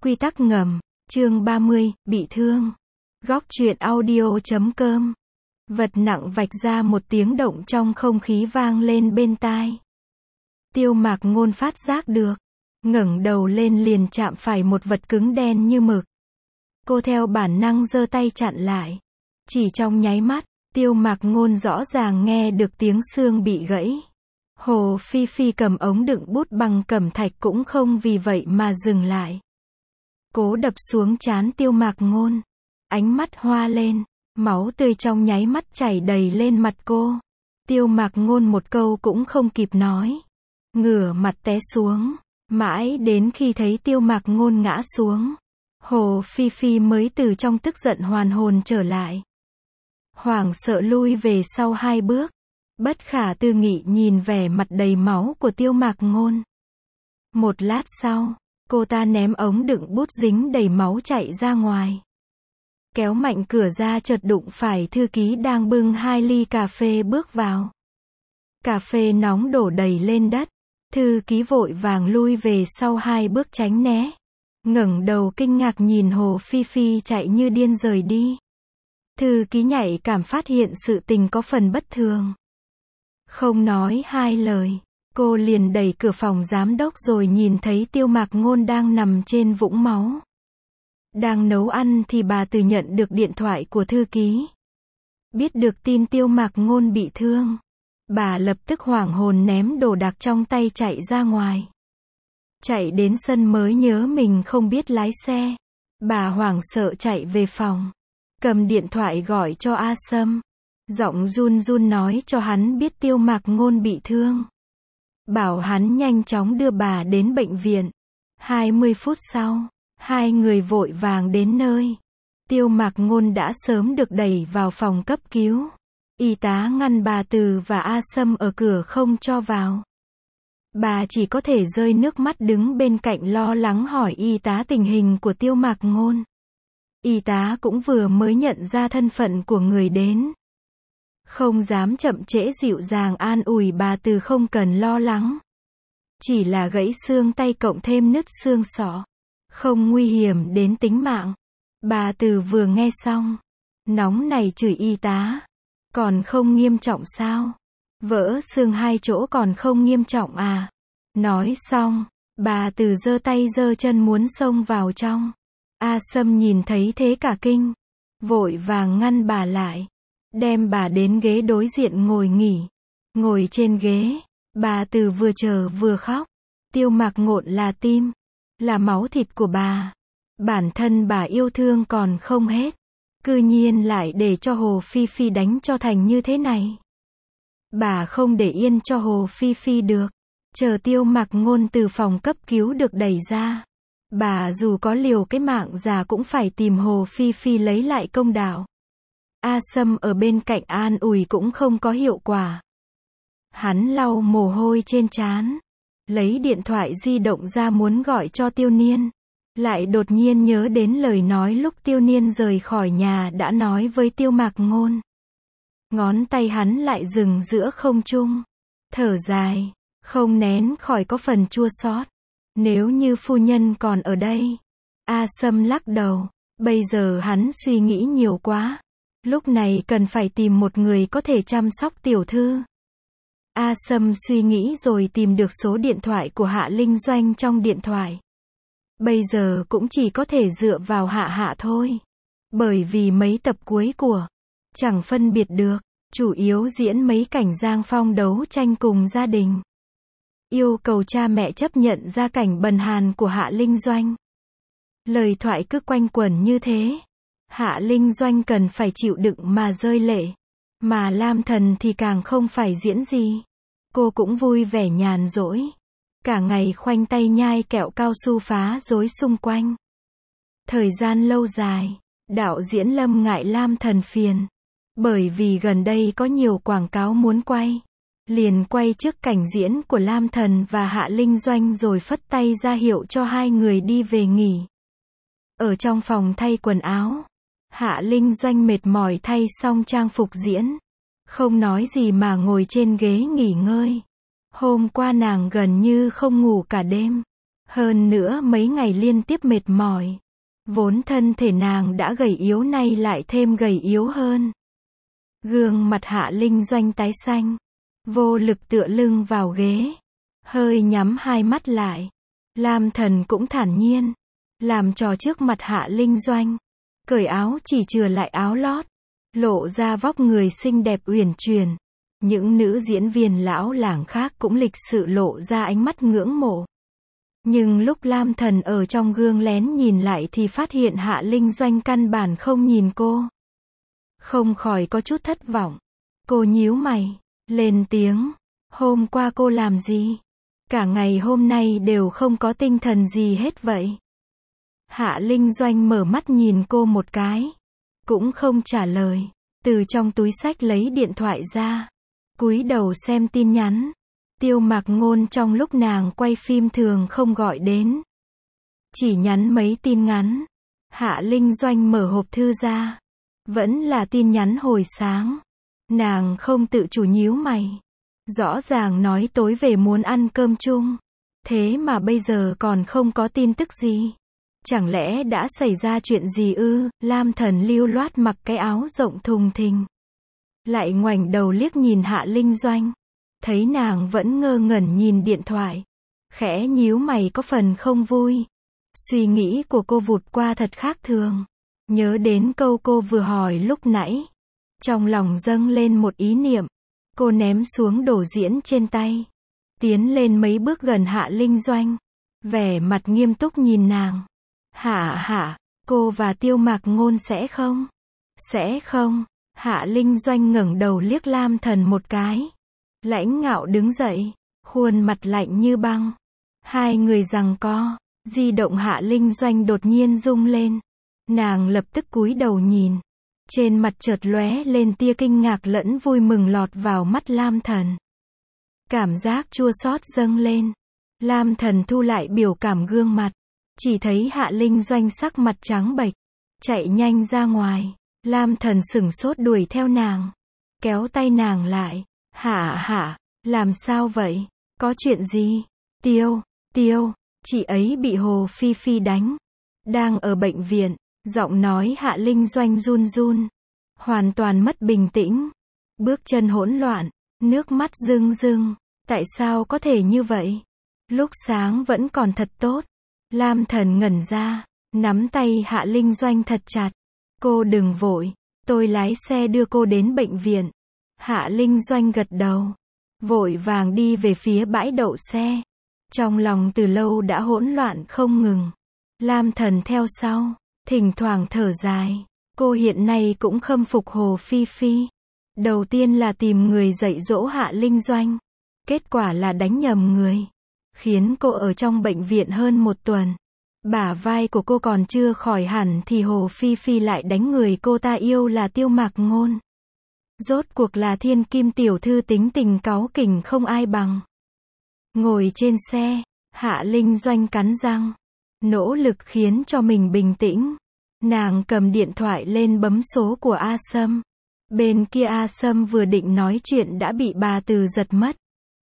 Quy tắc ngầm, chương 30, bị thương. Góc truyện audio.com. Vật nặng vạch ra một tiếng động trong không khí vang lên bên tai. Tiêu Mạc Ngôn phát giác được, ngẩng đầu lên liền chạm phải một vật cứng đen như mực. Cô theo bản năng giơ tay chặn lại. Chỉ trong nháy mắt, Tiêu Mạc Ngôn rõ ràng nghe được tiếng xương bị gãy. Hồ Phi Phi cầm ống đựng bút bằng cẩm thạch cũng không vì vậy mà dừng lại. Cố đập xuống trán Tiêu Mạc Ngôn. Ánh mắt hoa lên, máu tươi trong nháy mắt chảy đầy lên mặt cô. Tiêu Mạc Ngôn một câu cũng không kịp nói. Ngửa mặt té xuống, mãi đến khi thấy Tiêu Mạc Ngôn ngã xuống, Hồ Phi Phi mới từ trong tức giận hoàn hồn trở lại. Hoảng sợ lui về sau 2 bước. Bất khả tư nghị nhìn vẻ mặt đầy máu của Tiêu Mạc Ngôn. Một lát sau, cô ta ném ống đựng bút dính đầy máu chạy ra ngoài. Kéo mạnh cửa ra chợt đụng phải thư ký đang bưng 2 ly cà phê bước vào. Cà phê nóng đổ đầy lên đất. Thư ký vội vàng lui về sau 2 bước tránh né. Ngẩng đầu kinh ngạc nhìn Hồ Phi Phi chạy như điên rời đi. Thư ký nhạy cảm phát hiện sự tình có phần bất thường. Không nói 2 lời, cô liền đẩy cửa phòng giám đốc rồi nhìn thấy Tiêu Mạc Ngôn đang nằm trên vũng máu. Đang nấu ăn thì bà Từ nhận được điện thoại của thư ký. Biết được tin Tiêu Mạc Ngôn bị thương, bà lập tức hoảng hồn ném đồ đạc trong tay chạy ra ngoài. Chạy đến sân mới nhớ mình không biết lái xe. Bà hoảng sợ chạy về phòng, cầm điện thoại gọi cho A Sâm. Giọng run run nói cho hắn biết Tiêu Mạc Ngôn bị thương. Bảo hắn nhanh chóng đưa bà đến bệnh viện. 20 phút sau, 2 người vội vàng đến nơi. Tiêu Mạc Ngôn đã sớm được đẩy vào phòng cấp cứu. Y tá ngăn bà Từ và A Sâm ở cửa không cho vào. Bà chỉ có thể rơi nước mắt đứng bên cạnh lo lắng hỏi y tá tình hình của Tiêu Mạc Ngôn. Y tá cũng vừa mới nhận ra thân phận của người đến. Không dám chậm trễ dịu dàng an ủi bà Từ không cần lo lắng. Chỉ là gãy xương tay cộng thêm nứt xương sọ. Không nguy hiểm đến tính mạng. Bà Từ vừa nghe xong, nóng này chửi y tá. Còn không nghiêm trọng sao? Vỡ xương 2 chỗ còn không nghiêm trọng à? Nói xong, bà Từ giơ tay giơ chân muốn xông vào trong. A Sâm nhìn thấy thế cả kinh. Vội vàng ngăn bà lại. Đem bà đến ghế đối diện ngồi nghỉ. Ngồi trên ghế, bà Từ vừa chờ vừa khóc. Tiêu Mạc Ngôn là tim, là máu thịt của bà. Bản thân bà yêu thương còn không hết. Cư nhiên lại để cho Hồ Phi Phi đánh cho thành như thế này. Bà không để yên cho Hồ Phi Phi được. Chờ Tiêu Mạc Ngôn từ phòng cấp cứu được đẩy ra, bà dù có liều cái mạng già cũng phải tìm Hồ Phi Phi lấy lại công đạo. A Sâm ở bên cạnh an ủi cũng không có hiệu quả. Hắn lau mồ hôi trên trán, lấy điện thoại di động ra muốn gọi cho Tiêu Niên. Lại đột nhiên nhớ đến lời nói lúc Tiêu Niên rời khỏi nhà đã nói với Tiêu Mạc Ngôn. Ngón tay hắn lại dừng giữa không trung. Thở dài, không nén khỏi có phần chua xót. Nếu như phu nhân còn ở đây. A Sâm lắc đầu. Bây giờ hắn suy nghĩ nhiều quá. Lúc này cần phải tìm một người có thể chăm sóc tiểu thư. A Sâm suy nghĩ rồi tìm được số điện thoại của Hạ Linh Doanh trong điện thoại. Bây giờ cũng chỉ có thể dựa vào Hạ Hạ thôi. Bởi vì mấy tập cuối của chẳng phân biệt được, chủ yếu diễn mấy cảnh Giang Phong đấu tranh cùng gia đình. Yêu cầu cha mẹ chấp nhận gia cảnh bần hàn của Hạ Linh Doanh. Lời thoại cứ quanh quẩn như thế. Hạ Linh Doanh cần phải chịu đựng mà rơi lệ. Mà Lam Thần thì càng không phải diễn gì. Cô cũng vui vẻ nhàn rỗi. Cả ngày khoanh tay nhai kẹo cao su phá rối xung quanh. Thời gian lâu dài, đạo diễn Lâm ngại Lam Thần phiền. Bởi vì gần đây có nhiều quảng cáo muốn quay. Liền quay trước cảnh diễn của Lam Thần và Hạ Linh Doanh rồi phất tay ra hiệu cho 2 người đi về nghỉ. Ở trong phòng thay quần áo, Hạ Linh Doanh mệt mỏi thay xong trang phục diễn. Không nói gì mà ngồi trên ghế nghỉ ngơi. Hôm qua nàng gần như không ngủ cả đêm. Hơn nữa mấy ngày liên tiếp mệt mỏi. Vốn thân thể nàng đã gầy yếu nay lại thêm gầy yếu hơn. Gương mặt Hạ Linh Doanh tái xanh. Vô lực tựa lưng vào ghế. Hơi nhắm hai mắt lại. Lam Thần cũng thản nhiên. Làm trò trước mặt Hạ Linh Doanh. Cởi áo chỉ chừa lại áo lót. Lộ ra vóc người xinh đẹp uyển chuyển. Những nữ diễn viên lão làng khác cũng lịch sự lộ ra ánh mắt ngưỡng mộ. Nhưng lúc Lam Thần ở trong gương lén nhìn lại thì phát hiện Hạ Linh Doanh căn bản không nhìn cô. Không khỏi có chút thất vọng. Cô nhíu mày, lên tiếng. Hôm qua cô làm gì? Cả ngày hôm nay đều không có tinh thần gì hết vậy. Hạ Linh Doanh mở mắt nhìn cô một cái. Cũng không trả lời. Từ trong túi xách lấy điện thoại ra. Cúi đầu xem tin nhắn. Tiêu Mạc Ngôn trong lúc nàng quay phim thường không gọi đến. Chỉ nhắn mấy tin ngắn. Hạ Linh Doanh mở hộp thư ra. Vẫn là tin nhắn hồi sáng. Nàng không tự chủ nhíu mày. Rõ ràng nói tối về muốn ăn cơm chung. Thế mà bây giờ còn không có tin tức gì. Chẳng lẽ đã xảy ra chuyện gì ư? Lam Thần lưu loát mặc cái áo rộng thùng thình. Lại ngoảnh đầu liếc nhìn Hạ Linh Doanh. Thấy nàng vẫn ngơ ngẩn nhìn điện thoại. Khẽ nhíu mày có phần không vui. Suy nghĩ của cô vụt qua thật khác thường. Nhớ đến câu cô vừa hỏi lúc nãy. Trong lòng dâng lên một ý niệm. Cô ném xuống đồ diễn trên tay. Tiến lên mấy bước gần Hạ Linh Doanh. Vẻ mặt nghiêm túc nhìn nàng. Hạ, cô và Tiêu Mạc Ngôn sẽ không? Sẽ không. Hạ Linh Doanh ngẩng đầu liếc Lam Thần một cái. Lãnh ngạo đứng dậy. Khuôn mặt lạnh như băng. Hai người giằng co. Di động Hạ Linh Doanh đột nhiên rung lên. Nàng lập tức cúi đầu nhìn. Trên mặt chợt lóe lên tia kinh ngạc lẫn vui mừng lọt vào mắt Lam Thần. Cảm giác chua xót dâng lên. Lam Thần thu lại biểu cảm gương mặt. Chỉ thấy Hạ Linh Doanh sắc mặt trắng bệch. Chạy nhanh ra ngoài. Lam Thần sửng sốt đuổi theo nàng. Kéo tay nàng lại. Hạ, làm sao vậy? Có chuyện gì? Tiêu, chị ấy bị Hồ Phi Phi đánh. Đang ở bệnh viện. Giọng nói Hạ Linh Doanh run run. Hoàn toàn mất bình tĩnh. Bước chân hỗn loạn. Nước mắt rưng rưng. Tại sao có thể như vậy? Lúc sáng vẫn còn thật tốt. Lam Thần ngẩn ra. Nắm tay Hạ Linh Doanh thật chặt. Cô đừng vội. Tôi lái xe đưa cô đến bệnh viện. Hạ Linh Doanh gật đầu. Vội vàng đi về phía bãi đậu xe. Trong lòng từ lâu đã hỗn loạn không ngừng. Lam Thần theo sau. Thỉnh thoảng thở dài. Cô hiện nay cũng khâm phục Hồ Phi Phi. Đầu tiên là tìm người dạy dỗ Hạ Linh Doanh. Kết quả là đánh nhầm người. Khiến cô ở trong bệnh viện hơn một tuần. Bả vai của cô còn chưa khỏi hẳn thì Hồ Phi Phi lại đánh người cô ta yêu là Tiêu Mạc Ngôn. Rốt cuộc là thiên kim tiểu thư tính tình cáu kỉnh không ai bằng. Ngồi trên xe, Hạ Linh Doanh cắn răng. Nỗ lực khiến cho mình bình tĩnh. Nàng cầm điện thoại lên bấm số của A Sâm. Bên kia A Sâm vừa định nói chuyện đã bị bà Từ giật mất.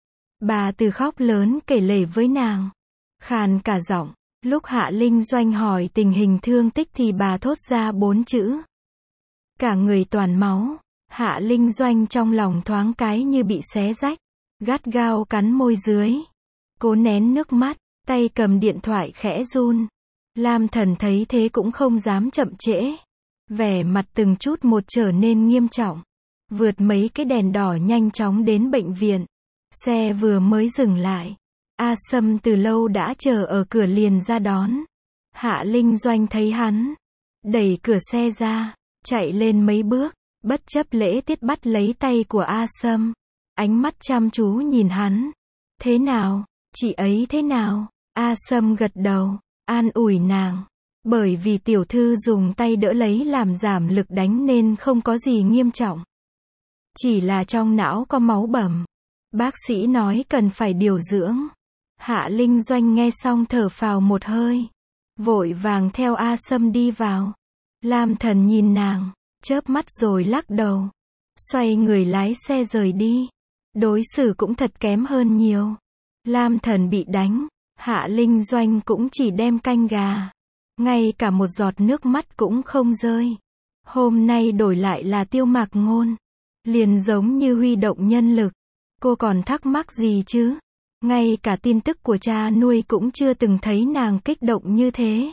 Bà Từ khóc lớn kể lể với nàng. Khàn cả giọng. Lúc Hạ Linh Doanh hỏi tình hình thương tích thì bà thốt ra 4 chữ. Cả người toàn máu. Hạ Linh Doanh trong lòng thoáng cái như bị xé rách. Gắt gao cắn môi dưới. Cố nén nước mắt. Tay cầm điện thoại khẽ run. Lam Thần thấy thế cũng không dám chậm trễ. Vẻ mặt từng chút một trở nên nghiêm trọng. Vượt mấy cái đèn đỏ nhanh chóng đến bệnh viện. Xe vừa mới dừng lại. A Sâm từ lâu đã chờ ở cửa liền ra đón. Hạ Linh Doanh thấy hắn. Đẩy cửa xe ra. Chạy lên mấy bước. Bất chấp lễ tiết bắt lấy tay của A Sâm. Ánh mắt chăm chú nhìn hắn. Thế nào? Chị ấy thế nào? A Sâm gật đầu. An ủi nàng. Bởi vì tiểu thư dùng tay đỡ lấy làm giảm lực đánh nên không có gì nghiêm trọng. Chỉ là trong não có máu bầm. Bác sĩ nói cần phải điều dưỡng. Hạ Linh Doanh nghe xong thở phào một hơi. Vội vàng theo A Sâm đi vào. Lam Thần nhìn nàng. Chớp mắt rồi lắc đầu. Xoay người lái xe rời đi. Đối xử cũng thật kém hơn nhiều. Lam Thần bị đánh. Hạ Linh Doanh cũng chỉ đem canh gà. Ngay cả một giọt nước mắt cũng không rơi. Hôm nay đổi lại là Tiêu Mạc Ngôn. Liền giống như huy động nhân lực. Cô còn thắc mắc gì chứ? Ngay cả tin tức của cha nuôi cũng chưa từng thấy nàng kích động như thế.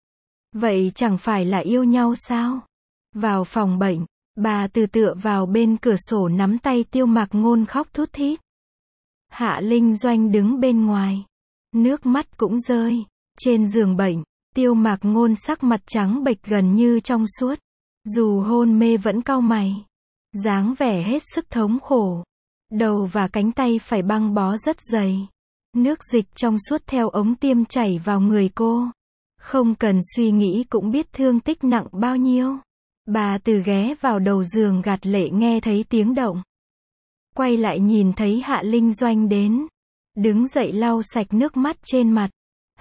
Vậy chẳng phải là yêu nhau sao? Vào phòng bệnh, bà Từ tựa vào bên cửa sổ nắm tay Tiêu Mạc Ngôn khóc thút thít. Hạ Linh Doanh đứng bên ngoài. Nước mắt cũng rơi. Trên giường bệnh, Tiêu Mạc Ngôn sắc mặt trắng bệch gần như trong suốt. Dù hôn mê vẫn cau mày. Dáng vẻ hết sức thống khổ. Đầu và cánh tay phải băng bó rất dày. Nước dịch trong suốt theo ống tiêm chảy vào người cô. Không cần suy nghĩ cũng biết thương tích nặng bao nhiêu. Bà Từ ghé vào đầu giường gạt lệ nghe thấy tiếng động. Quay lại nhìn thấy Hạ Linh Doanh đến. Đứng dậy lau sạch nước mắt trên mặt.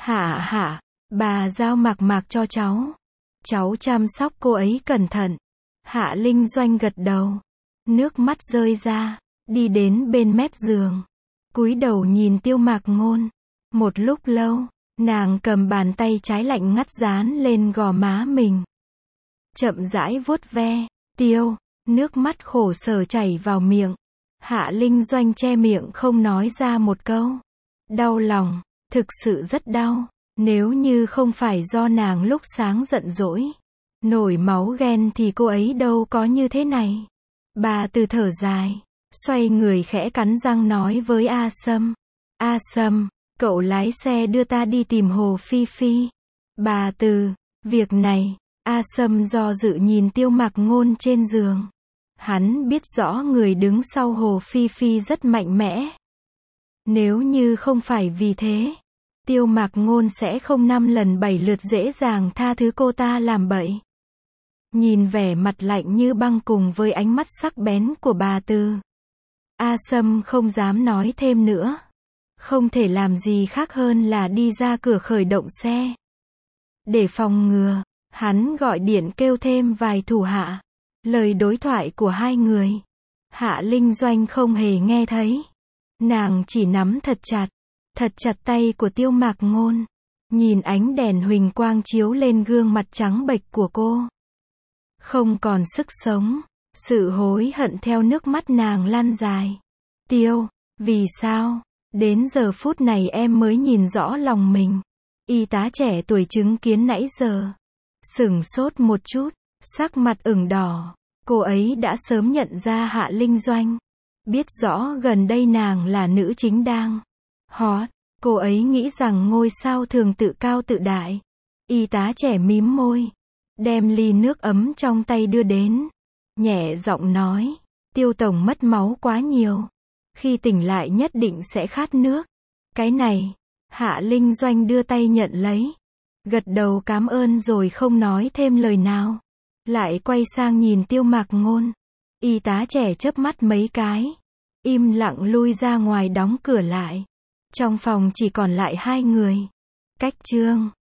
Hạ, bà giao Mạc Mạc cho cháu. Cháu chăm sóc cô ấy cẩn thận. Hạ Linh Doanh gật đầu. Nước mắt rơi ra. Đi đến bên mép giường. Cúi đầu nhìn Tiêu Mạc Ngôn. Một lúc lâu, nàng cầm bàn tay trái lạnh ngắt dán lên gò má mình. Chậm rãi vuốt ve. Tiêu, nước mắt khổ sở chảy vào miệng. Hạ Linh Doanh che miệng không nói ra một câu. Đau lòng, thực sự rất đau. Nếu như không phải do nàng lúc sáng giận dỗi, nổi máu ghen thì cô ấy đâu có như thế này. Bà Từ thở dài, xoay người khẽ cắn răng nói với A Sâm. A Sâm, cậu lái xe đưa ta đi tìm Hồ Phi Phi. Bà Từ, việc này, A Sâm do dự nhìn Tiêu Mạc Ngôn trên giường. Hắn biết rõ người đứng sau Hồ Phi Phi rất mạnh mẽ. Nếu như không phải vì thế, Tiêu Mạc Ngôn sẽ không 5 lần 7 lượt dễ dàng tha thứ cô ta làm bậy. Nhìn vẻ mặt lạnh như băng cùng với ánh mắt sắc bén của bà Từ, A Sâm không dám nói thêm nữa. Không thể làm gì khác hơn là đi ra cửa khởi động xe. Để phòng ngừa, hắn gọi điện kêu thêm vài thủ hạ. Lời đối thoại của hai người, Hạ Linh Doanh không hề nghe thấy. Nàng chỉ nắm thật chặt tay của Tiêu Mạc Ngôn. Nhìn ánh đèn huỳnh quang chiếu lên gương mặt trắng bệch của cô. Không còn sức sống. Sự hối hận theo nước mắt nàng lan dài. Tiêu, vì sao? Đến giờ phút này em mới nhìn rõ lòng mình. Y tá trẻ tuổi chứng kiến nãy giờ. Sửng sốt một chút, sắc mặt ửng đỏ. Cô ấy đã sớm nhận ra Hạ Linh Doanh. Biết rõ gần đây nàng là nữ chính đang hot. Cô ấy nghĩ rằng ngôi sao thường tự cao tự đại. Y tá trẻ mím môi, đem ly nước ấm trong tay đưa đến. Nhẹ giọng nói, Tiêu tổng mất máu quá nhiều. Khi tỉnh lại nhất định sẽ khát nước. Cái này, Hạ Linh Doanh đưa tay nhận lấy. Gật đầu cảm ơn rồi không nói thêm lời nào. Lại quay sang nhìn Tiêu Mạc Ngôn. Y tá trẻ chớp mắt mấy cái. Im lặng lui ra ngoài đóng cửa lại. Trong phòng chỉ còn lại hai người. Cách chương